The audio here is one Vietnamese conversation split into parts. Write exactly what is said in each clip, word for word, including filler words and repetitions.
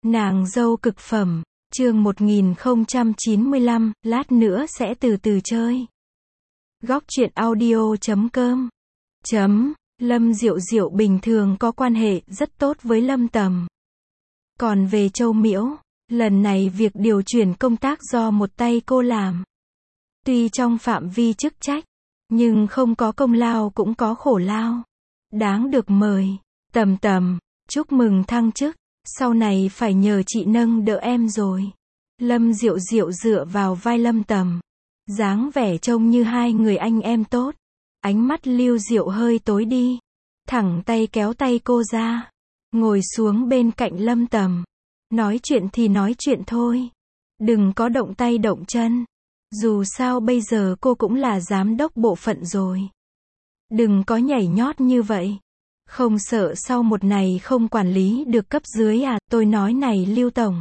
Nàng dâu cực phẩm, chương một nghìn không trăm chín mươi lăm, lát nữa sẽ từ từ chơi. Góc truyện audio chấm com chấm, Lâm Diệu Diệu bình thường có quan hệ rất tốt với Lâm Tầm. Còn về Châu Miễu, lần này việc điều chuyển công tác do một tay cô làm. Tuy trong phạm vi chức trách, nhưng không có công lao cũng có khổ lao. Đáng được mời. Tầm Tầm, chúc mừng thăng chức, sau này phải nhờ chị nâng đỡ em rồi. Lâm Diệu Diệu dựa vào vai Lâm Tầm, dáng vẻ trông như hai người anh em tốt. Ánh mắt Lưu Diệu hơi tối đi, thẳng tay kéo tay cô ra, ngồi xuống bên cạnh Lâm Tầm. Nói chuyện thì nói chuyện thôi, đừng có động tay động chân. Dù sao bây giờ cô cũng là giám đốc bộ phận rồi. Đừng có nhảy nhót như vậy. Không sợ sau một này không quản lý được cấp dưới à? Tôi nói này Lưu Tổng.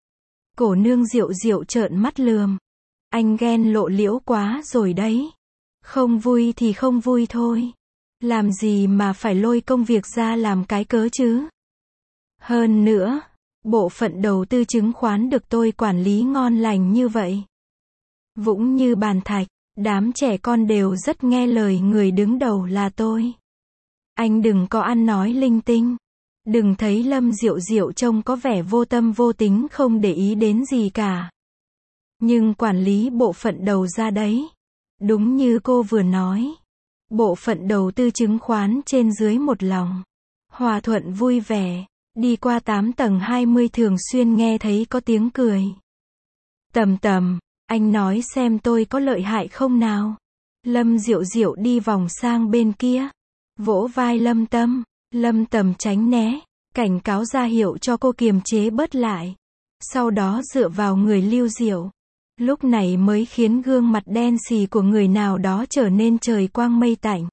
Cổ nương Diệu Diệu trợn mắt lườm. Anh ghen lộ liễu quá rồi đấy. Không vui thì không vui thôi. Làm gì mà phải lôi công việc ra làm cái cớ chứ? Hơn nữa, bộ phận đầu tư chứng khoán được tôi quản lý ngon lành như vậy. Vững như bàn thạch, đám trẻ con đều rất nghe lời người đứng đầu là tôi. Anh đừng có ăn nói linh tinh. Đừng thấy Lâm Diệu Diệu trông có vẻ vô tâm vô tính không để ý đến gì cả. Nhưng quản lý bộ phận đầu ra đấy. Đúng như cô vừa nói. Bộ phận đầu tư chứng khoán trên dưới một lòng. Hòa thuận vui vẻ. Đi qua tám tầng hai mươi thường xuyên nghe thấy có tiếng cười. Tầm Tầm, anh nói xem tôi có lợi hại không nào? Lâm Diệu Diệu đi vòng sang bên kia. Vỗ vai Lâm Tâm. Lâm Tầm tránh né, cảnh cáo ra hiệu cho cô kiềm chế bớt lại. Sau đó dựa vào người Lưu Diệu. Lúc này mới khiến gương mặt đen xì của người nào đó trở nên trời quang mây tạnh.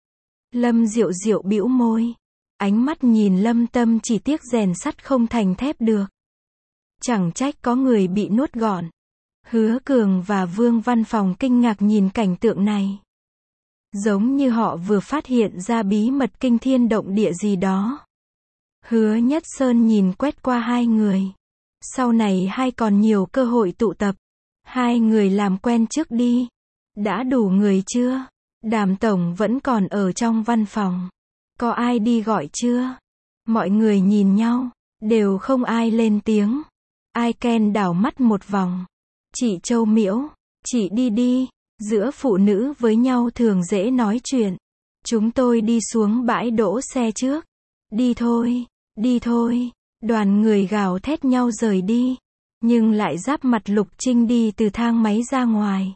Lâm Diệu Diệu bĩu môi. Ánh mắt nhìn Lâm Tâm chỉ tiếc rèn sắt không thành thép được. Chẳng trách có người bị nuốt gọn. Hứa Cường và Vương Văn Phòng kinh ngạc nhìn cảnh tượng này. Giống như họ vừa phát hiện ra bí mật kinh thiên động địa gì đó. Hứa Nhất Sơn nhìn quét qua hai người. Sau này hai còn nhiều cơ hội tụ tập. Hai người làm quen trước đi. Đã đủ người chưa? Đàm Tổng vẫn còn ở trong văn phòng. Có ai đi gọi chưa? Mọi người nhìn nhau, đều không ai lên tiếng. Ai Ken đảo mắt một vòng. Chị Châu Miễu, chị đi đi. Giữa phụ nữ với nhau thường dễ nói chuyện. Chúng tôi đi xuống bãi đỗ xe trước. Đi thôi, đi thôi. Đoàn người gào thét nhau rời đi. Nhưng lại giáp mặt Lục Trinh đi từ thang máy ra ngoài.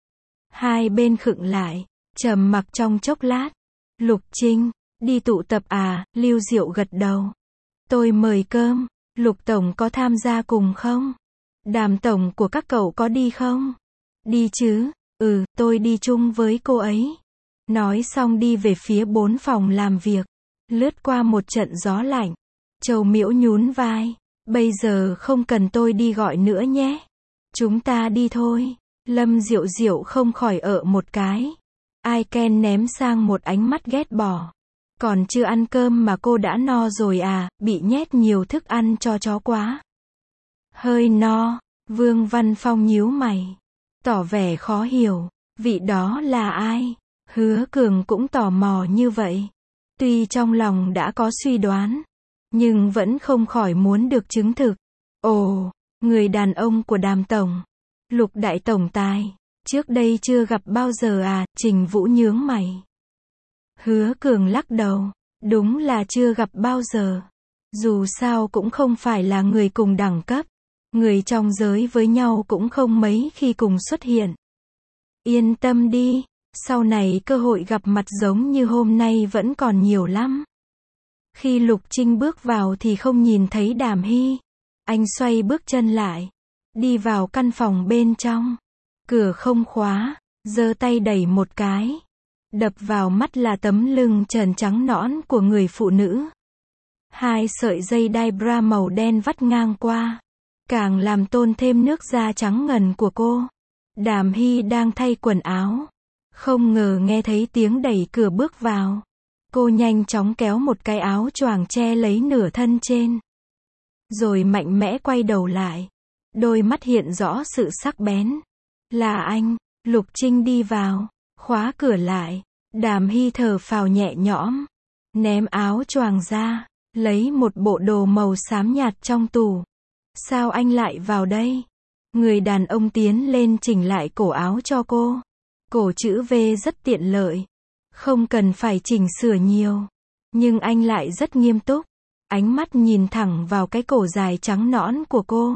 Hai bên khựng lại, trầm mặc trong chốc lát. Lục Trinh, đi tụ tập à? Lưu Diệu gật đầu. Tôi mời cơm. Lục Tổng có tham gia cùng không? Đàm Tổng của các cậu có đi không? Đi chứ. Ừ, tôi đi chung với cô ấy. Nói xong đi về phía bốn phòng làm việc. Lướt qua một trận gió lạnh. Châu Miễu nhún vai. Bây giờ không cần tôi đi gọi nữa nhé. Chúng ta đi thôi. Lâm Diệu Diệu không khỏi ợ một cái. Ai Ken ném sang một ánh mắt ghét bỏ. Còn chưa ăn cơm mà cô đã no rồi à? Bị nhét nhiều thức ăn cho chó quá. Hơi no. Vương Văn Phong nhíu mày, tỏ vẻ khó hiểu. Vị đó là ai? Hứa Cường cũng tò mò như vậy. Tuy trong lòng đã có suy đoán, nhưng vẫn không khỏi muốn được chứng thực. Ồ, người đàn ông của Đàm Tổng. Lục Đại Tổng Tài. Trước đây chưa gặp bao giờ à? Trình Vũ nhướng mày. Hứa Cường lắc đầu. Đúng là chưa gặp bao giờ. Dù sao cũng không phải là người cùng đẳng cấp. Người trong giới với nhau cũng không mấy khi cùng xuất hiện. Yên tâm đi, sau này cơ hội gặp mặt giống như hôm nay vẫn còn nhiều lắm. Khi Lục Trinh bước vào thì không nhìn thấy Đàm Hy. Anh xoay bước chân lại, đi vào căn phòng bên trong. Cửa không khóa, giơ tay đẩy một cái. Đập vào mắt là tấm lưng trần trắng nõn của người phụ nữ. Hai sợi dây đai bra màu đen vắt ngang qua. Càng làm tôn thêm nước da trắng ngần của cô. Đàm Hy đang thay quần áo. Không ngờ nghe thấy tiếng đẩy cửa bước vào. Cô nhanh chóng kéo một cái áo choàng che lấy nửa thân trên. rồi mạnh mẽ quay đầu lại. Đôi mắt hiện rõ sự sắc bén. Là anh. Lục Trinh đi vào, khóa cửa lại. Đàm Hy thở phào nhẹ nhõm, ném áo choàng ra, lấy một bộ đồ màu xám nhạt trong tủ. Sao anh lại vào đây? Người đàn ông tiến lên chỉnh lại cổ áo cho cô. Cổ chữ V rất tiện lợi, không cần phải chỉnh sửa nhiều. Nhưng anh lại rất nghiêm túc, ánh mắt nhìn thẳng vào cái cổ dài trắng nõn của cô.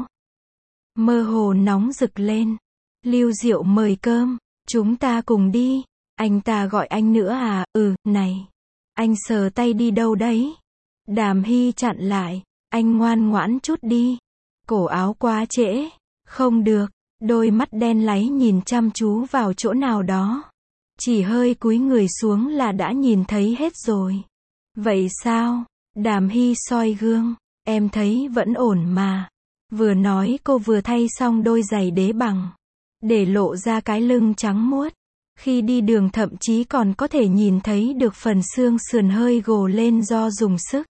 Mơ hồ nóng rực lên. Lưu Diệu mời cơm, chúng ta cùng đi. Anh ta gọi anh nữa à? Ừ, này. Anh sờ tay đi đâu đấy? Đàm Hy chặn lại. Anh ngoan ngoãn chút đi. Cổ áo quá trễ. Không được. Đôi mắt đen láy nhìn chăm chú vào chỗ nào đó. Chỉ hơi cúi người xuống là đã nhìn thấy hết rồi. Vậy sao? Đàm Hy soi gương. Em thấy vẫn ổn mà. Vừa nói cô vừa thay xong đôi giày đế bằng, để lộ ra cái lưng trắng muốt. Khi đi đường thậm chí còn có thể nhìn thấy được phần xương sườn hơi gồ lên do dùng sức.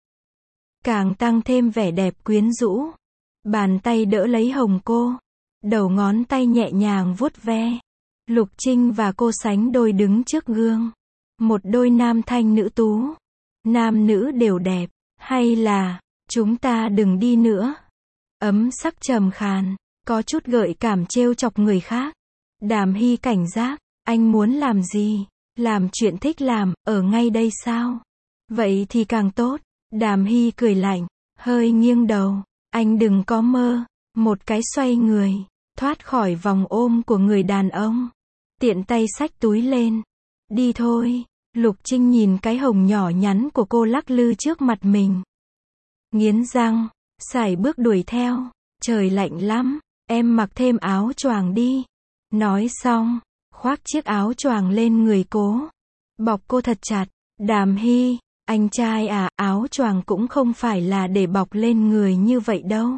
Càng tăng thêm vẻ đẹp quyến rũ. Bàn tay đỡ lấy hồng cô. Đầu ngón tay nhẹ nhàng vuốt ve. Lục Trinh và cô sánh đôi đứng trước gương. Một đôi nam thanh nữ tú. Nam nữ đều đẹp. Hay là, chúng ta đừng đi nữa. Ấm sắc trầm khàn, có chút gợi cảm trêu chọc người khác. Đàm Hy cảnh giác. Anh muốn làm gì? Làm chuyện thích làm, ở ngay đây sao? Vậy thì càng tốt. Đàm Hy cười lạnh, hơi nghiêng đầu. Anh đừng có mơ. Một cái xoay người, thoát khỏi vòng ôm của người đàn ông. Tiện tay xách túi lên. Đi thôi. Lục Trinh nhìn cái hồng nhỏ nhắn của cô lắc lư trước mặt mình. Nghiến răng, sải bước đuổi theo. Trời lạnh lắm, em mặc thêm áo choàng đi. Nói xong, khoác chiếc áo choàng lên người cố. Bọc cô thật chặt. Đàm Hy, anh trai à, áo choàng cũng không phải là để bọc lên người như vậy đâu.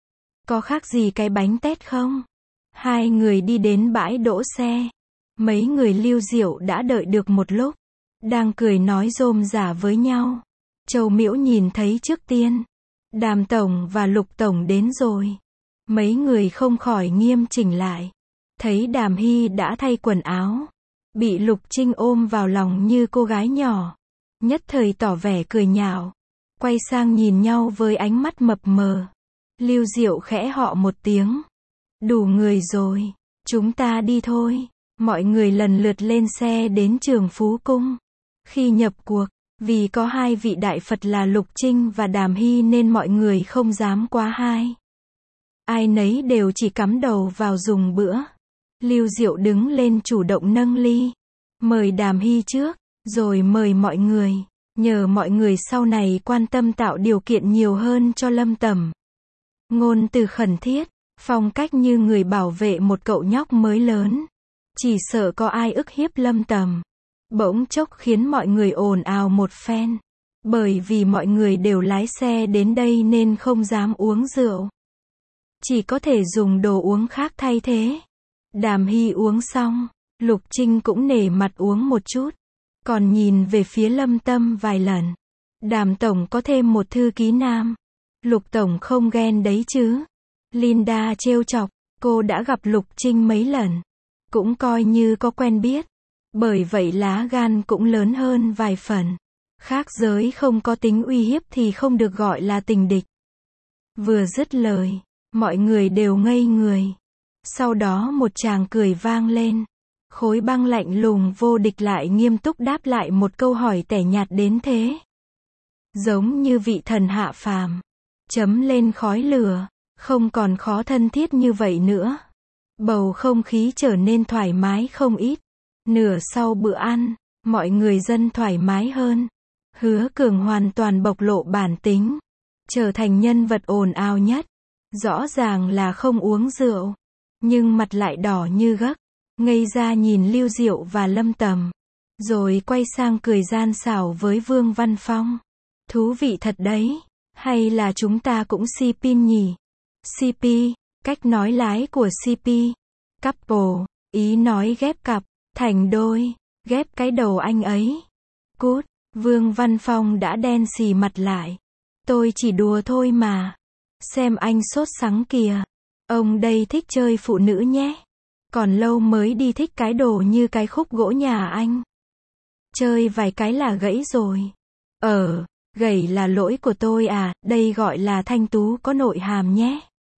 Có khác gì cái bánh tét không? Hai người đi đến bãi đỗ xe. Mấy người Lưu Diệu đã đợi được một lúc. Đang cười nói rôm rả với nhau. Châu Miễu nhìn thấy trước tiên. Đàm Tổng và Lục Tổng đến rồi. Mấy người không khỏi nghiêm chỉnh lại. Thấy Đàm Hy đã thay quần áo. Bị Lục Trinh ôm vào lòng như cô gái nhỏ. Nhất thời tỏ vẻ cười nhạo. Quay sang nhìn nhau với ánh mắt mập mờ. Lưu Diệu khẽ họ một tiếng. Đủ người rồi. Chúng ta đi thôi. Mọi người lần lượt lên xe đến Trường Phú Cung. Khi nhập cuộc, vì có hai vị đại Phật là Lục Trinh và Đàm Hy nên mọi người không dám quá hai. Ai nấy đều chỉ cắm đầu vào dùng bữa. Lưu Diệu đứng lên chủ động nâng ly. Mời Đàm Hy trước, rồi mời mọi người. Nhờ mọi người sau này quan tâm tạo điều kiện nhiều hơn cho Lâm Tầm. Ngôn từ khẩn thiết, phong cách như người bảo vệ một cậu nhóc mới lớn. Chỉ sợ có ai ức hiếp Lâm Tầm. Bỗng chốc khiến mọi người ồn ào một phen. Bởi vì mọi người đều lái xe đến đây nên không dám uống rượu. Chỉ có thể dùng đồ uống khác thay thế. Đàm Hy uống xong, Lục Trinh cũng nể mặt uống một chút. Còn nhìn về phía Lâm Tâm vài lần. Đàm Tổng có thêm một thư ký nam. Lục Tổng không ghen đấy chứ? Linda trêu chọc, cô đã gặp Lục Trinh mấy lần. Cũng coi như có quen biết. Bởi vậy lá gan cũng lớn hơn vài phần. Khác giới không có tính uy hiếp thì không được gọi là tình địch. Vừa dứt lời, mọi người đều ngây người. Sau đó một tràng cười vang lên. Khối băng lạnh lùng vô địch lại nghiêm túc đáp lại một câu hỏi tẻ nhạt đến thế. Giống như vị thần hạ phàm. Chấm lên khói lửa. Không còn khó thân thiết như vậy nữa. Bầu không khí trở nên thoải mái không ít. Nửa sau bữa ăn, mọi người dân thoải mái hơn. Hứa Cường hoàn toàn bộc lộ bản tính. Trở thành nhân vật ồn ào nhất. Rõ ràng là không uống rượu. Nhưng mặt lại đỏ như gấc. Ngây ra nhìn Lưu Diệu và Lâm Tầm. Rồi quay sang cười gian xảo với Vương Văn Phong. Thú vị thật đấy. Hay là chúng ta cũng xê pê nhỉ? xê pê, cách nói lái của xê pê. Couple, ý nói ghép cặp, thành đôi, ghép cái đầu anh ấy. Cút, Vương Văn Phong đã đen xì mặt lại. Tôi chỉ đùa thôi mà. Xem anh sốt sắng kìa. Ông đây thích chơi phụ nữ nhé. Còn lâu mới đi thích cái đồ như cái khúc gỗ nhà anh. Chơi vài cái là gãy rồi. Ờ, gãy là lỗi của tôi à, đây gọi là thanh tú có nội hàm nhé.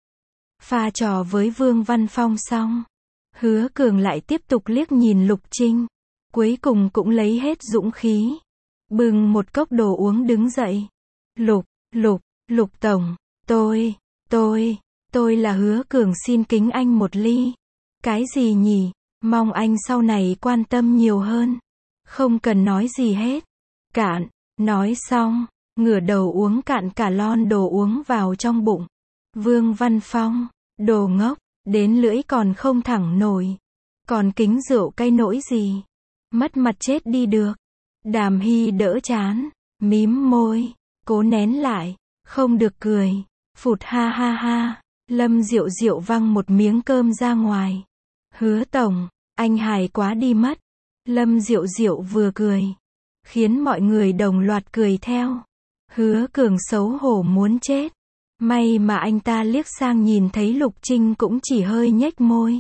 Pha trò với Vương Văn Phong xong, Hứa Cường lại tiếp tục liếc nhìn Lục Trinh. Cuối cùng cũng lấy hết dũng khí. Bưng một cốc đồ uống đứng dậy. Lục, Lục, Lục Tổng, tôi, tôi, tôi là Hứa Cường xin kính anh một ly. Cái gì nhỉ? Mong anh sau này quan tâm nhiều hơn. Không cần nói gì hết. Cạn, nói xong, ngửa đầu uống cạn cả lon đồ uống vào trong bụng. Vương Văn Phong, đồ ngốc, đến lưỡi còn không thẳng nổi. Còn kính rượu cay nỗi gì? Mất mặt chết đi được. Đàm Hy đỡ chán, mím môi, cố nén lại, không được cười. Phụt ha ha ha, Lâm Diệu Diệu văng một miếng cơm ra ngoài. Hứa Tổng, anh hài quá đi mất. Lâm Diệu Diệu vừa cười, khiến mọi người đồng loạt cười theo. Hứa Cường xấu hổ muốn chết. May mà anh ta liếc sang nhìn thấy Lục Trinh cũng chỉ hơi nhếch môi.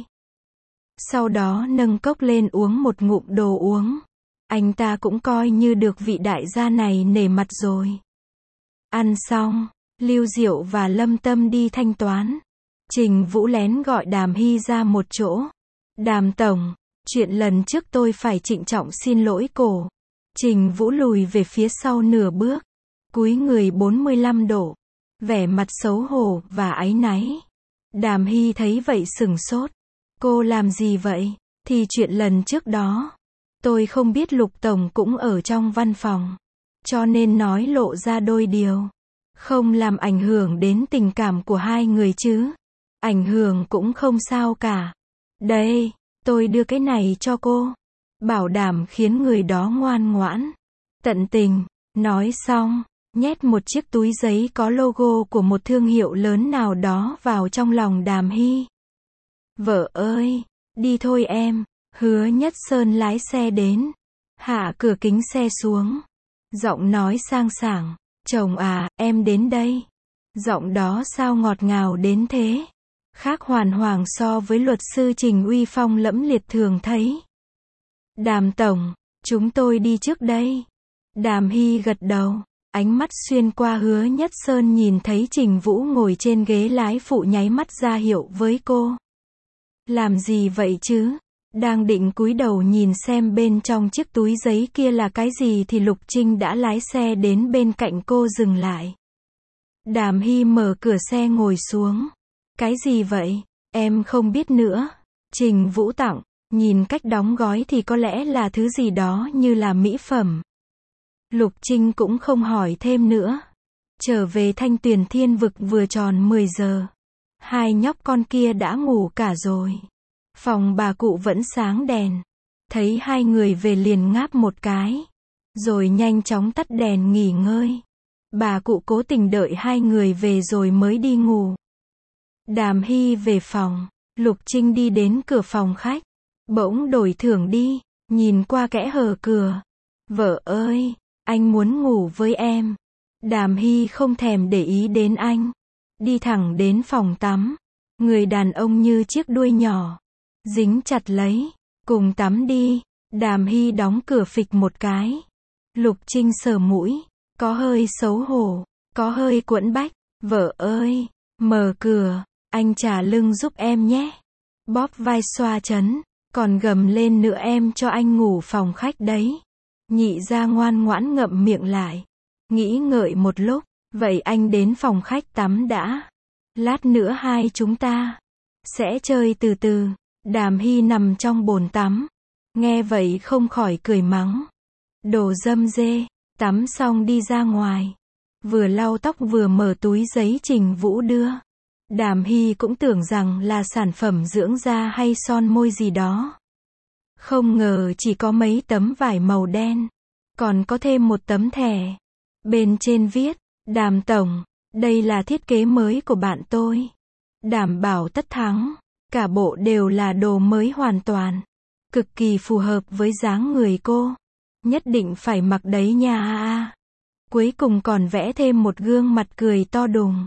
Sau đó nâng cốc lên uống một ngụm đồ uống. Anh ta cũng coi như được vị đại gia này nể mặt rồi. Ăn xong, Lưu Diệu và Lâm Tâm đi thanh toán. Trình Vũ lén gọi Đàm Hy ra một chỗ. Đàm Tổng, chuyện lần trước tôi phải trịnh trọng xin lỗi cổ. Trình Vũ lùi về phía sau nửa bước, cúi người bốn mươi lăm độ, vẻ mặt xấu hổ và áy náy. Đàm Hy thấy vậy sửng sốt. Cô làm gì vậy? Thì chuyện lần trước đó, tôi không biết Lục Tổng cũng ở trong văn phòng, cho nên nói lộ ra đôi điều. Không làm ảnh hưởng đến tình cảm của hai người chứ. Ảnh hưởng cũng không sao cả. Đây, tôi đưa cái này cho cô. Bảo đảm khiến người đó ngoan ngoãn, tận tình. Nói xong, nhét một chiếc túi giấy có logo của một thương hiệu lớn nào đó vào trong lòng Đàm Hy. Vợ ơi, đi thôi em. Hứa Nhất Sơn lái xe đến, hạ cửa kính xe xuống, giọng nói sang sảng. Chồng à, em đến đây. Giọng đó sao ngọt ngào đến thế. Khác hoàn hoàn so với luật sư Trình uy phong lẫm liệt thường thấy. Đàm Tổng, chúng tôi đi trước đây. Đàm Hy gật đầu, ánh mắt xuyên qua Hứa Nhất Sơn nhìn thấy Trình Vũ ngồi trên ghế lái phụ nháy mắt ra hiệu với cô. Làm gì vậy chứ? Đang định cúi đầu nhìn xem bên trong chiếc túi giấy kia là cái gì thì Lục Trinh đã lái xe đến bên cạnh cô dừng lại. Đàm Hy mở cửa xe ngồi xuống. Cái gì vậy? Em không biết nữa. Trình Vũ tặng, nhìn cách đóng gói thì có lẽ là thứ gì đó như là mỹ phẩm. Lục Trinh cũng không hỏi thêm nữa. Trở về Thanh Tuyền Thiên Vực vừa tròn mười giờ. Hai nhóc con kia đã ngủ cả rồi. Phòng bà cụ vẫn sáng đèn. Thấy hai người về liền ngáp một cái, rồi nhanh chóng tắt đèn nghỉ ngơi. Bà cụ cố tình đợi hai người về rồi mới đi ngủ. Đàm Hy về phòng, Lục Trinh đi đến cửa phòng khách. Bỗng đổi thưởng đi, nhìn qua kẽ hở cửa. Vợ ơi, anh muốn ngủ với em. Đàm Hy không thèm để ý đến anh. Đi thẳng đến phòng tắm. Người đàn ông như chiếc đuôi nhỏ. Dính chặt lấy. Cùng tắm đi. Đàm Hy đóng cửa phịch một cái. Lục Trinh sờ mũi. Có hơi xấu hổ. Có hơi quẫn bách. Vợ ơi, mở cửa. Anh trả lưng giúp em nhé. Bóp vai xoa chấn. Còn gầm lên nữa em cho anh ngủ phòng khách đấy. Nhị ra ngoan ngoãn ngậm miệng lại. Nghĩ ngợi một lúc. Vậy anh đến phòng khách tắm đã. Lát nữa hai chúng ta sẽ chơi từ từ. Đàm Hy nằm trong bồn tắm. Nghe vậy không khỏi cười mắng. Đồ dâm dê. Tắm xong đi ra ngoài. Vừa lau tóc vừa mở túi giấy Trình Vũ đưa. Đàm Hy cũng tưởng rằng là sản phẩm dưỡng da hay son môi gì đó. Không ngờ chỉ có mấy tấm vải màu đen. Còn có thêm một tấm thẻ. Bên trên viết, Đàm Tổng, đây là thiết kế mới của bạn tôi. Đảm bảo tất thắng. Cả bộ đều là đồ mới hoàn toàn. Cực kỳ phù hợp với dáng người cô. Nhất định phải mặc đấy nha a. Cuối cùng còn vẽ thêm một gương mặt cười to đùng.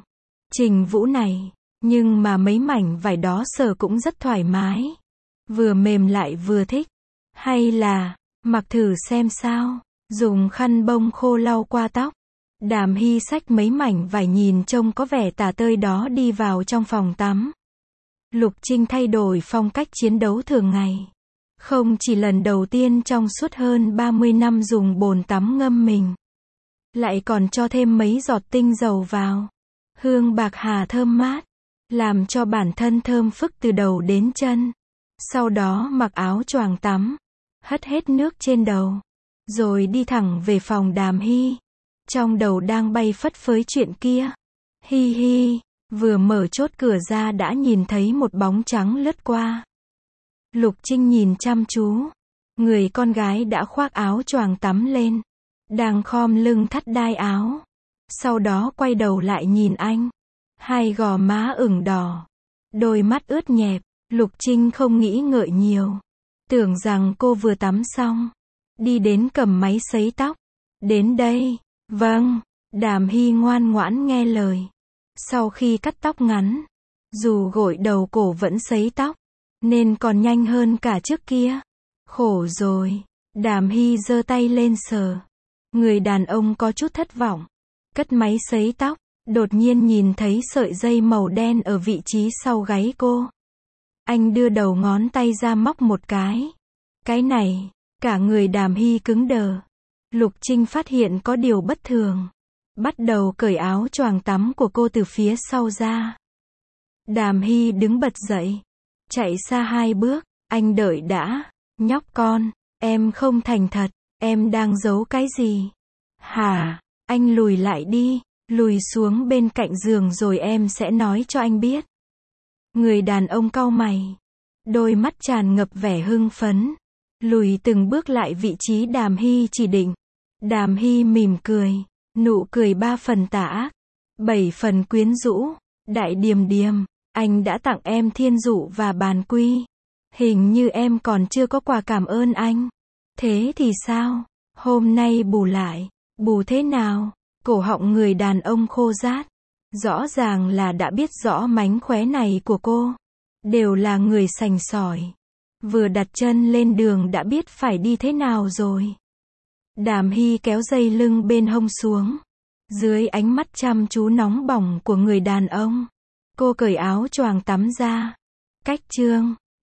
Trình Vũ này, nhưng mà mấy mảnh vải đó sờ cũng rất thoải mái. Vừa mềm lại vừa thích. Hay là, mặc thử xem sao. Dùng khăn bông khô lau qua tóc. Đàm Hy xách mấy mảnh vải nhìn trông có vẻ tả tơi đó đi vào trong phòng tắm. Lục Trinh thay đổi phong cách chiến đấu thường ngày. Không chỉ lần đầu tiên trong suốt hơn ba mươi năm dùng bồn tắm ngâm mình. Lại còn cho thêm mấy giọt tinh dầu vào. Hương bạc hà thơm mát. Làm cho bản thân thơm phức từ đầu đến chân. Sau đó mặc áo choàng tắm. Hất hết nước trên đầu. Rồi đi thẳng về phòng Đàm Hy. Trong đầu đang bay phất phới chuyện kia. Hi hi, vừa mở chốt cửa ra đã nhìn thấy một bóng trắng lướt qua. Lục Trinh nhìn chăm chú. Người con gái đã khoác áo choàng tắm lên. Đang khom lưng thắt đai áo. Sau đó quay đầu lại nhìn anh. Hai gò má ửng đỏ. Đôi mắt ướt nhẹp. Lục Trinh không nghĩ ngợi nhiều. Tưởng rằng cô vừa tắm xong. Đi đến cầm máy sấy tóc. Đến đây. Vâng. Đàm Hy ngoan ngoãn nghe lời. Sau khi cắt tóc ngắn. Dù gội đầu cổ vẫn sấy tóc. Nên còn nhanh hơn cả trước kia. Khổ rồi. Đàm Hy giơ tay lên sờ. Người đàn ông có chút thất vọng. Cất máy sấy tóc. Đột nhiên nhìn thấy sợi dây màu đen ở vị trí sau gáy cô. Anh đưa đầu ngón tay ra móc một cái. Cái này, cả người Đàm Hy cứng đờ. Lục Trinh phát hiện có điều bất thường. Bắt đầu cởi áo choàng tắm của cô từ phía sau ra. Đàm Hy đứng bật dậy. Chạy xa hai bước. Anh đợi đã. Nhóc con, em không thành thật. Em đang giấu cái gì? Hả? Anh lùi lại đi. Lùi xuống bên cạnh giường rồi em sẽ nói cho anh biết. Người đàn ông cau mày. Đôi mắt tràn ngập vẻ hưng phấn. Lùi từng bước lại vị trí Đàm Hy chỉ định. Đàm Hy mỉm cười. Nụ cười ba phần tà ác. Bảy phần quyến rũ. Đại Điềm Điềm, anh đã tặng em thiên dụ và bàn quy. Hình như em còn chưa có quà cảm ơn anh. Thế thì sao? Hôm nay bù lại. Bù thế nào? Cổ họng người đàn ông khô rát. Rõ ràng là đã biết rõ mánh khóe này của cô. Đều là người sành sỏi. Vừa đặt chân lên đường đã biết phải đi thế nào rồi. Đàm Hy kéo dây lưng bên hông xuống. Dưới ánh mắt chăm chú nóng bỏng của người đàn ông. Cô cởi áo choàng tắm ra. Cách chương